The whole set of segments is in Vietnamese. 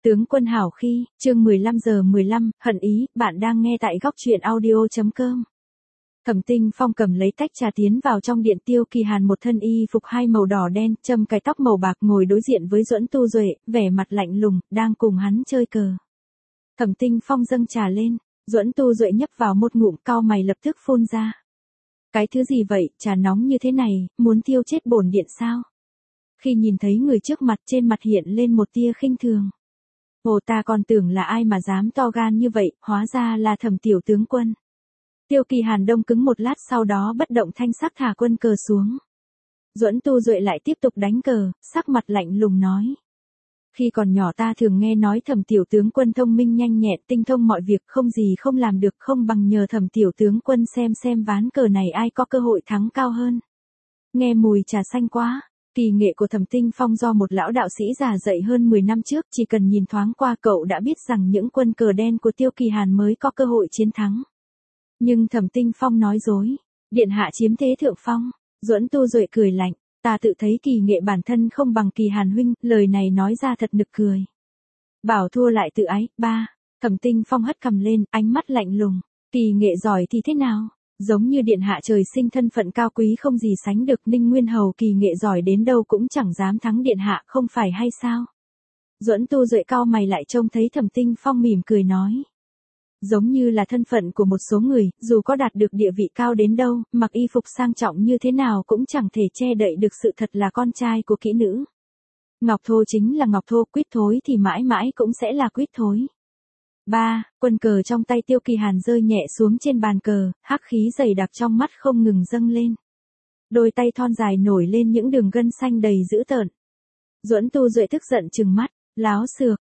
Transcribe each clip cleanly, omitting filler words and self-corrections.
Tướng quân hảo khi, chương 15:15, hận ý, bạn đang nghe tại góc truyện audio.com. Thẩm Tinh Phong cầm lấy tách trà tiến vào trong điện. Tiêu Kỳ Hàn một thân y phục hai màu đỏ đen, châm cái tóc màu bạc ngồi đối diện với Duẫn Tu Duệ, vẻ mặt lạnh lùng, đang cùng hắn chơi cờ. Thẩm Tinh Phong dâng trà lên, Duẫn Tu Duệ nhấp vào một ngụm, cau mày lập tức phun ra. Cái thứ gì vậy, trà nóng như thế này, muốn thiêu chết bổn điện sao? Khi nhìn thấy người trước mặt, trên mặt hiện lên một tia khinh thường. Ồ, ta còn tưởng là ai mà dám to gan như vậy, hóa ra là Thẩm tiểu tướng quân. Tiêu Kỳ Hàn đông cứng một lát, sau đó bất động thanh sắc thả quân cờ xuống. Duẫn Tu Duệ lại tiếp tục đánh cờ, sắc mặt lạnh lùng nói. Khi còn nhỏ ta thường nghe nói Thẩm tiểu tướng quân thông minh nhanh nhẹn, tinh thông mọi việc, không gì không làm được, không bằng nhờ Thẩm tiểu tướng quân xem ván cờ này ai có cơ hội thắng cao hơn. Nghe mùi trà xanh quá. Kỳ nghệ của Thẩm Tinh Phong do một lão đạo sĩ già dạy hơn 10 năm trước, chỉ cần nhìn thoáng qua cậu đã biết rằng những quân cờ đen của Tiêu Kỳ Hàn mới có cơ hội chiến thắng. Nhưng Thẩm Tinh Phong nói dối, điện hạ chiếm thế thượng phong. Duẫn Tu Duệ cười lạnh, ta tự thấy kỳ nghệ bản thân không bằng Kỳ Hàn huynh, lời này nói ra thật nực cười. Bảo thua lại tự ái, ba. Thẩm Tinh Phong hất cằm lên, ánh mắt lạnh lùng, kỳ nghệ giỏi thì thế nào? Giống như điện hạ trời sinh thân phận cao quý không gì sánh được, Ninh Nguyên Hầu kỳ nghệ giỏi đến đâu cũng chẳng dám thắng điện hạ, không phải hay sao? Duẫn Tu Duệ cau mày lại trông thấy Thẩm Tinh Phong mỉm cười nói. Giống như là thân phận của một số người, dù có đạt được địa vị cao đến đâu, mặc y phục sang trọng như thế nào cũng chẳng thể che đậy được sự thật là con trai của kỹ nữ. Ngọc thô chính là ngọc thô, quýt thối thì mãi mãi cũng sẽ là quýt thối. 3. Quân cờ trong tay Tiêu Kỳ Hàn rơi nhẹ xuống trên bàn cờ, hắc khí dày đặc trong mắt không ngừng dâng lên. Đôi tay thon dài nổi lên những đường gân xanh đầy dữ tợn. Duẫn Tu Duệ tức giận trừng mắt, láo xược,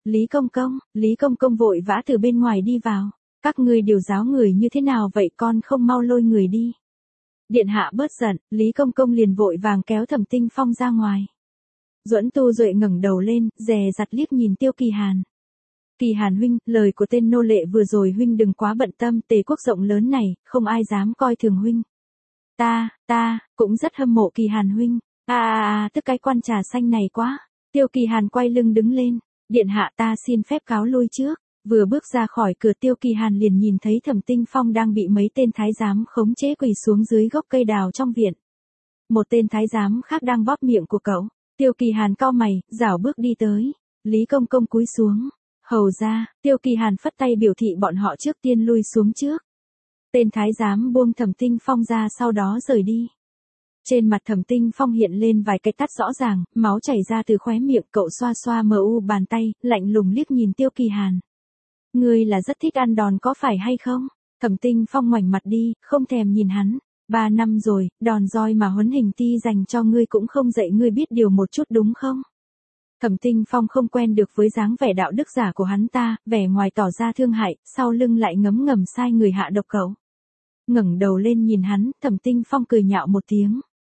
Lý Công Công vội vã từ bên ngoài đi vào. Các ngươi điều giáo người như thế nào vậy, con không mau lôi người đi. Điện hạ bớt giận, Lý Công Công liền vội vàng kéo Thẩm Tinh Phong ra ngoài. Duẫn Tu Duệ ngẩng đầu lên, dè dặt liếc nhìn Tiêu Kỳ Hàn. Kỳ Hàn huynh, lời của tên nô lệ vừa rồi huynh đừng quá bận tâm, Tề quốc rộng lớn này, không ai dám coi thường huynh. Ta cũng rất hâm mộ Kỳ Hàn huynh. Tức cái quan trà xanh này quá. Tiêu Kỳ Hàn quay lưng đứng lên, điện hạ ta xin phép cáo lui trước. Vừa bước ra khỏi cửa, Tiêu Kỳ Hàn liền nhìn thấy Thẩm Tinh Phong đang bị mấy tên thái giám khống chế quỳ xuống dưới gốc cây đào trong viện. Một tên thái giám khác đang bóp miệng của cậu. Tiêu Kỳ Hàn cau mày, rảo bước đi tới. Lý Công Công cúi xuống. Hầu ra, Tiêu Kỳ Hàn phất tay biểu thị bọn họ trước tiên lui xuống trước. Tên thái giám buông Thẩm Tinh Phong ra, sau đó rời đi. Trên mặt Thẩm Tinh Phong hiện lên vài cái tát rõ ràng, máu chảy ra từ khóe miệng, cậu xoa xoa mờ u bàn tay, lạnh lùng liếc nhìn Tiêu Kỳ Hàn. Ngươi là rất thích ăn đòn có phải hay không? Thẩm Tinh Phong ngoảnh mặt đi, không thèm nhìn hắn. 3 năm rồi, đòn roi mà huấn hình ti dành cho ngươi cũng không dạy ngươi biết điều một chút đúng không? Thẩm Tinh Phong không quen được với dáng vẻ đạo đức giả của hắn ta, vẻ ngoài tỏ ra thương hại, sau lưng lại ngấm ngầm sai người hạ độc cậu. Ngẩng đầu lên nhìn hắn, Thẩm Tinh Phong cười nhạo một tiếng.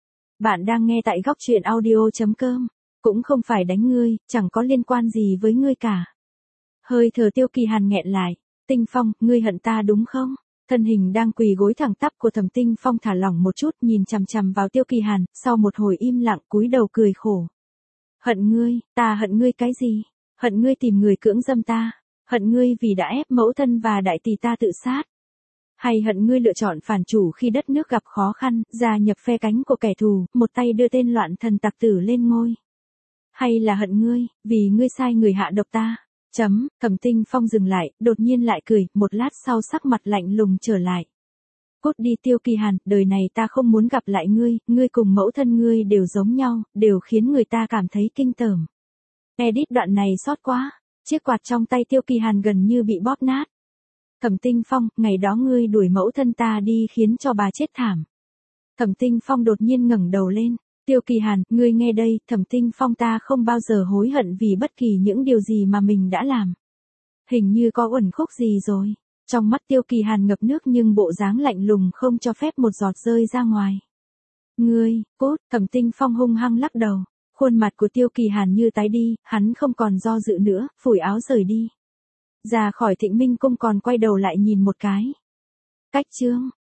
Bạn đang nghe tại góc truyện audio.com, cũng không phải đánh ngươi, chẳng có liên quan gì với ngươi cả. Hơi thở Tiêu Kỳ Hàn nghẹn lại. Tinh Phong, ngươi hận ta đúng không? Thân hình đang quỳ gối thẳng tắp của Thẩm Tinh Phong thả lỏng một chút, nhìn chằm chằm vào Tiêu Kỳ Hàn, sau một hồi im lặng cúi đầu cười khổ. Hận ngươi, ta hận ngươi cái gì? Hận ngươi tìm người cưỡng dâm ta, hận ngươi vì đã ép mẫu thân và đại tỷ ta tự sát. Hay hận ngươi lựa chọn phản chủ khi đất nước gặp khó khăn, gia nhập phe cánh của kẻ thù, một tay đưa tên loạn thần tặc tử lên ngôi. Hay là hận ngươi, vì ngươi sai người hạ độc ta. Thẩm Tinh Phong dừng lại, đột nhiên lại cười, một lát sau sắc mặt lạnh lùng trở lại. Cút đi Tiêu Kỳ Hàn, đời này ta không muốn gặp lại ngươi, ngươi cùng mẫu thân ngươi đều giống nhau, đều khiến người ta cảm thấy kinh tởm. Edit đoạn này sót quá, chiếc quạt trong tay Tiêu Kỳ Hàn gần như bị bóp nát. Thẩm Tinh Phong, ngày đó ngươi đuổi mẫu thân ta đi khiến cho bà chết thảm. Thẩm Tinh Phong đột nhiên ngẩng đầu lên. Tiêu Kỳ Hàn, ngươi nghe đây, Thẩm Tinh Phong ta không bao giờ hối hận vì bất kỳ những điều gì mà mình đã làm. Hình như có uẩn khúc gì rồi. Trong mắt Tiêu Kỳ Hàn ngập nước nhưng bộ dáng lạnh lùng không cho phép một giọt rơi ra ngoài. Ngươi, cút, Thẩm Tinh Phong hung hăng lắc đầu. Khuôn mặt của Tiêu Kỳ Hàn như tái đi, hắn không còn do dự nữa, phủi áo rời đi. Ra khỏi Thịnh Minh cung còn quay đầu lại nhìn một cái. Cách chương.